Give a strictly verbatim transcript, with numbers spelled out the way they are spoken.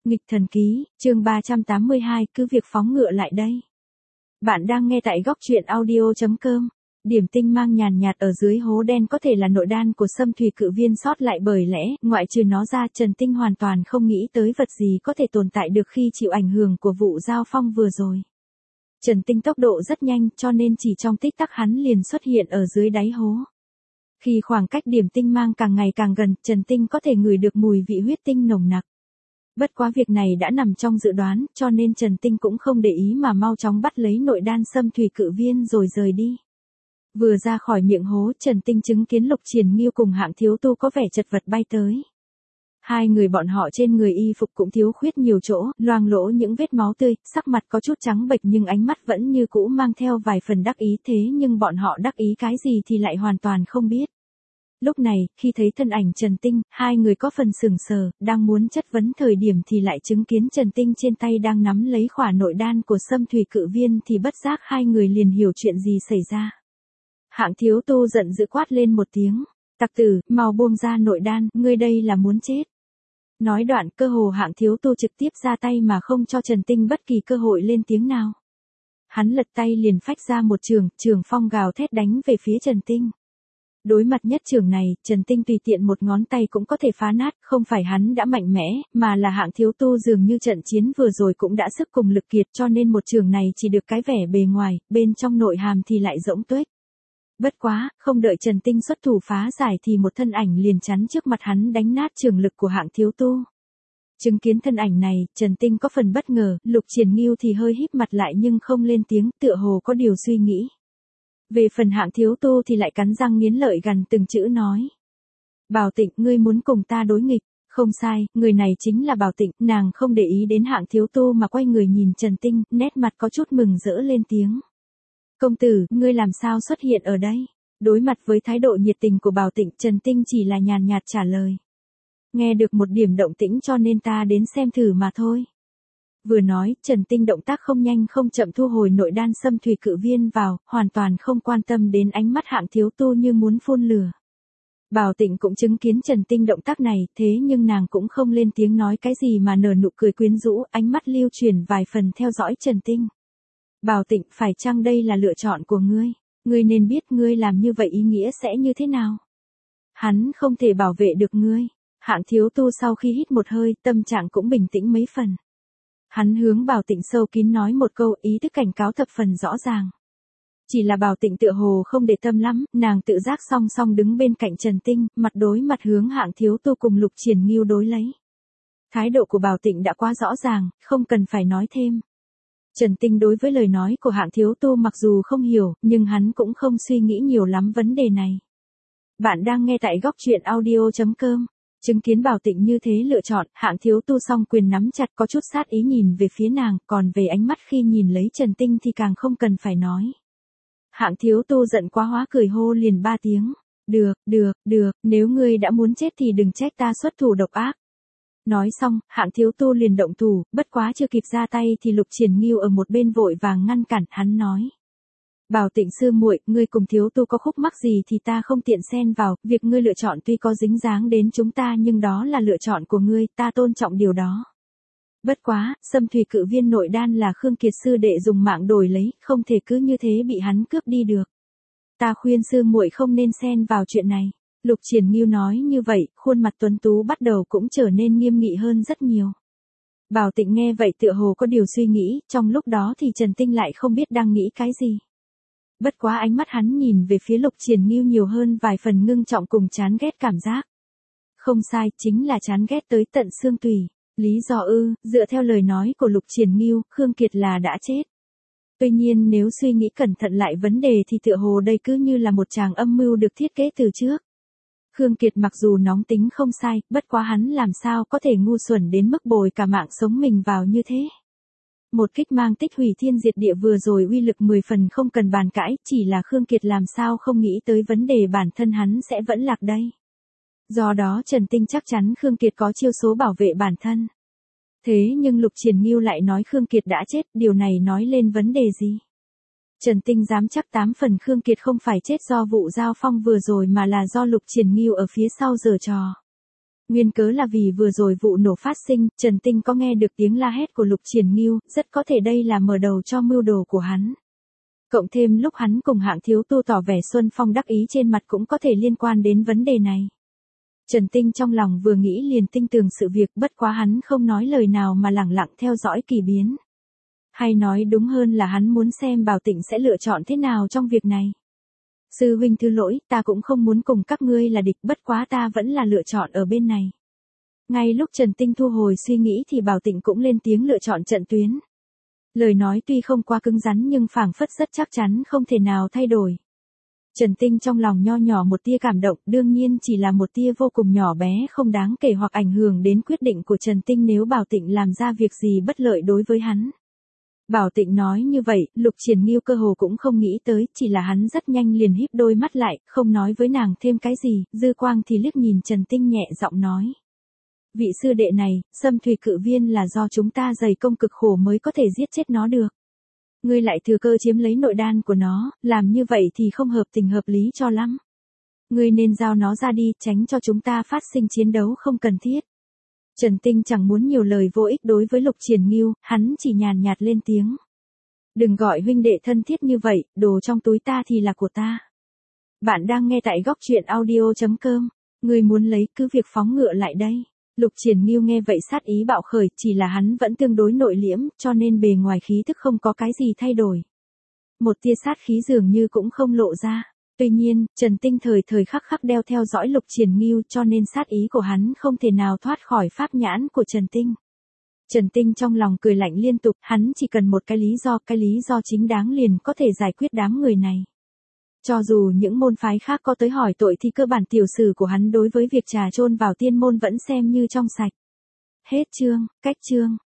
Nghịch thần ký, chương ba trăm tám mươi hai, cứ việc phóng ngựa lại đây. Bạn đang nghe tại góc truyện audio chấm com. Điểm tinh mang nhàn nhạt ở dưới hố đen có thể là nội đan của Sâm Thủy Cự Viên sót lại, bởi lẽ, ngoại trừ nó ra, Trần Tinh hoàn toàn không nghĩ tới vật gì có thể tồn tại được khi chịu ảnh hưởng của vụ giao phong vừa rồi. Trần Tinh tốc độ rất nhanh, cho nên chỉ trong tích tắc hắn liền xuất hiện ở dưới đáy hố. Khi khoảng cách điểm tinh mang càng ngày càng gần, Trần Tinh có thể ngửi được mùi vị huyết tinh nồng nặc. Bất quá việc này đã nằm trong dự đoán, cho nên Trần Tinh cũng không để ý mà mau chóng bắt lấy nội đan Sâm Thủy Cự Viên rồi rời đi. Vừa ra khỏi miệng hố, Trần Tinh chứng kiến Lục Triển Nghiêu cùng Hạng Thiếu Tu có vẻ chật vật bay tới. Hai người bọn họ trên người y phục cũng thiếu khuyết nhiều chỗ, loang lỗ những vết máu tươi, sắc mặt có chút trắng bệch nhưng ánh mắt vẫn như cũ mang theo vài phần đắc ý, thế nhưng bọn họ đắc ý cái gì thì lại hoàn toàn không biết. Lúc này, khi thấy thân ảnh Trần Tinh, hai người có phần sững sờ, đang muốn chất vấn thời điểm thì lại chứng kiến Trần Tinh trên tay đang nắm lấy khỏa nội đan của Sâm Thủy Cự Viên thì bất giác hai người liền hiểu chuyện gì xảy ra. Hạng Thiếu Tu giận dữ quát lên một tiếng, tặc tử, mau buông ra nội đan, ngươi đây là muốn chết. Nói đoạn, cơ hồ Hạng Thiếu Tu trực tiếp ra tay mà không cho Trần Tinh bất kỳ cơ hội lên tiếng nào. Hắn lật tay liền phách ra một trường, trường phong gào thét đánh về phía Trần Tinh. Đối mặt nhất trường này, Trần Tinh tùy tiện một ngón tay cũng có thể phá nát, không phải hắn đã mạnh mẽ, mà là Hạng Thiếu Tu dường như trận chiến vừa rồi cũng đã sức cùng lực kiệt, cho nên một trường này chỉ được cái vẻ bề ngoài, bên trong nội hàm thì lại rỗng tuếch. Bất quá, không đợi Trần Tinh xuất thủ phá giải thì một thân ảnh liền chắn trước mặt hắn đánh nát trường lực của Hạng Thiếu Tu. Chứng kiến thân ảnh này, Trần Tinh có phần bất ngờ, Lục Triển Nghiêu thì hơi híp mặt lại nhưng không lên tiếng, tựa hồ có điều suy nghĩ. Về phần Hạng Thiếu Tu thì lại cắn răng nghiến lợi gằn từng chữ nói. Bảo Tịnh, ngươi muốn cùng ta đối nghịch, không sai, người này chính là Bảo Tịnh, nàng không để ý đến Hạng Thiếu Tu mà quay người nhìn Trần Tinh, nét mặt có chút mừng rỡ lên tiếng. Công tử, ngươi làm sao xuất hiện ở đây? Đối mặt với thái độ nhiệt tình của Bảo Tịnh, Trần Tinh chỉ là nhàn nhạt trả lời. Nghe được một điểm động tĩnh cho nên ta đến xem thử mà thôi. Vừa nói, Trần Tinh động tác không nhanh không chậm thu hồi nội đan Sâm Thủy Cự Viên vào, hoàn toàn không quan tâm đến ánh mắt Hạng Thiếu Tu như muốn phun lửa. Bảo Tịnh cũng chứng kiến Trần Tinh động tác này, thế nhưng nàng cũng không lên tiếng nói cái gì mà nở nụ cười quyến rũ, ánh mắt lưu chuyển vài phần theo dõi Trần Tinh. Bảo Tịnh, phải chăng đây là lựa chọn của ngươi? Ngươi nên biết ngươi làm như vậy ý nghĩa sẽ như thế nào? Hắn không thể bảo vệ được ngươi. Hạng Thiếu Tu sau khi hít một hơi, tâm trạng cũng bình tĩnh mấy phần. Hắn hướng Bảo Tịnh sâu kín nói một câu, ý thức cảnh cáo thập phần rõ ràng. Chỉ là Bảo Tịnh tựa hồ không để tâm lắm, nàng tự giác song song đứng bên cạnh Trần Tinh, mặt đối mặt hướng Hạng Thiếu Tu cùng Lục Triển Nghiêu đối lấy. Thái độ của Bảo Tịnh đã quá rõ ràng, không cần phải nói thêm. Trần Tinh đối với lời nói của Hạng Thiếu Tu mặc dù không hiểu, nhưng hắn cũng không suy nghĩ nhiều lắm vấn đề này. Bạn đang nghe tại góc truyện audio chấm com. Chứng kiến Bảo Tịnh như thế lựa chọn, Hạng Thiếu Tu song quyền nắm chặt có chút sát ý nhìn về phía nàng, còn về ánh mắt khi nhìn lấy Trần Tinh thì càng không cần phải nói. Hạng Thiếu Tu giận quá hóa cười hô liền ba tiếng. Được, được, được, nếu ngươi đã muốn chết thì đừng trách ta xuất thủ độc ác. Nói xong, Hạng Thiếu Tu liền động thủ, bất quá chưa kịp ra tay thì Lục Triển Nghiêu ở một bên vội vàng ngăn cản, hắn nói. Bảo Tịnh sư muội, ngươi cùng Thiếu Tu có khúc mắc gì thì ta không tiện xen vào, việc ngươi lựa chọn tuy có dính dáng đến chúng ta nhưng đó là lựa chọn của ngươi, ta tôn trọng điều đó. Bất quá, Sâm Thủy Cự Viên nội đan là Khương Kiệt sư đệ dùng mạng đổi lấy, không thể cứ như thế bị hắn cướp đi được. Ta khuyên sư muội không nên xen vào chuyện này. Lục Triển Nghiêu nói như vậy, khuôn mặt tuấn tú bắt đầu cũng trở nên nghiêm nghị hơn rất nhiều. Bảo Tịnh nghe vậy tựa hồ có điều suy nghĩ, trong lúc đó thì Trần Tinh lại không biết đang nghĩ cái gì. Bất quá ánh mắt hắn nhìn về phía Lục Triển Nghiêu nhiều hơn vài phần ngưng trọng cùng chán ghét cảm giác. Không sai, chính là chán ghét tới tận xương tủy. Lý do ư, dựa theo lời nói của Lục Triển Nghiêu, Khương Kiệt là đã chết. Tuy nhiên nếu suy nghĩ cẩn thận lại vấn đề thì tựa hồ đây cứ như là một tràng âm mưu được thiết kế từ trước. Khương Kiệt mặc dù nóng tính không sai, bất quá hắn làm sao có thể ngu xuẩn đến mức bồi cả mạng sống mình vào như thế. Một kích mang tích hủy thiên diệt địa vừa rồi uy lực mười phần không cần bàn cãi, chỉ là Khương Kiệt làm sao không nghĩ tới vấn đề bản thân hắn sẽ vẫn lạc đây. Do đó Trần Tinh chắc chắn Khương Kiệt có chiêu số bảo vệ bản thân. Thế nhưng Lục Triển Nghiêu lại nói Khương Kiệt đã chết, điều này nói lên vấn đề gì? Trần Tinh dám chắc tám phần Khương Kiệt không phải chết do vụ giao phong vừa rồi mà là do Lục Triển Nghiêu ở phía sau giở trò. Nguyên cớ là vì vừa rồi vụ nổ phát sinh, Trần Tinh có nghe được tiếng la hét của Lục Triển Ngưu, rất có thể đây là mở đầu cho mưu đồ của hắn. Cộng thêm lúc hắn cùng Hạng Thiếu Tu tỏ vẻ Xuân Phong đắc ý trên mặt cũng có thể liên quan đến vấn đề này. Trần Tinh trong lòng vừa nghĩ liền tinh tường sự việc, bất quá hắn không nói lời nào mà lẳng lặng theo dõi kỳ biến. Hay nói đúng hơn là hắn muốn xem Bảo Tịnh sẽ lựa chọn thế nào trong việc này. Sư huynh thứ lỗi, ta cũng không muốn cùng các ngươi là địch, bất quá ta vẫn là lựa chọn ở bên này. Ngay lúc Trần Tinh thu hồi suy nghĩ thì Bảo Tịnh cũng lên tiếng lựa chọn trận tuyến. Lời nói tuy không quá cứng rắn nhưng phảng phất rất chắc chắn không thể nào thay đổi. Trần Tinh trong lòng nho nhỏ một tia cảm động, đương nhiên chỉ là một tia vô cùng nhỏ bé không đáng kể hoặc ảnh hưởng đến quyết định của Trần Tinh nếu Bảo Tịnh làm ra việc gì bất lợi đối với hắn. Bảo Tịnh nói như vậy, Lục Triển Ngưu cơ hồ cũng không nghĩ tới, chỉ là hắn rất nhanh liền híp đôi mắt lại, không nói với nàng thêm cái gì, dư quang thì liếc nhìn Trần Tinh nhẹ giọng nói. Vị sư đệ này, Sâm Thùy Cự Viên là do chúng ta dày công cực khổ mới có thể giết chết nó được. Ngươi lại thừa cơ chiếm lấy nội đan của nó, làm như vậy thì không hợp tình hợp lý cho lắm. Ngươi nên giao nó ra đi, tránh cho chúng ta phát sinh chiến đấu không cần thiết. Trần Tinh chẳng muốn nhiều lời vô ích đối với Lục Triển Ngưu, hắn chỉ nhàn nhạt lên tiếng. Đừng gọi huynh đệ thân thiết như vậy, đồ trong túi ta thì là của ta. Bạn đang nghe tại góc truyện audio chấm com. Ngươi muốn lấy cứ việc phóng ngựa lại đây. Lục Triển Ngưu nghe vậy sát ý bạo khởi, chỉ là hắn vẫn tương đối nội liễm, cho nên bề ngoài khí tức không có cái gì thay đổi. Một tia sát khí dường như cũng không lộ ra. Tuy nhiên, Trần Tinh thời thời khắc khắc đeo theo dõi Lục Triển Ngưu cho nên sát ý của hắn không thể nào thoát khỏi pháp nhãn của Trần Tinh. Trần Tinh trong lòng cười lạnh liên tục, hắn chỉ cần một cái lý do, cái lý do chính đáng liền có thể giải quyết đám người này. Cho dù những môn phái khác có tới hỏi tội thì cơ bản tiểu sử của hắn đối với việc trà chôn vào tiên môn vẫn xem như trong sạch. Hết chương, cách chương.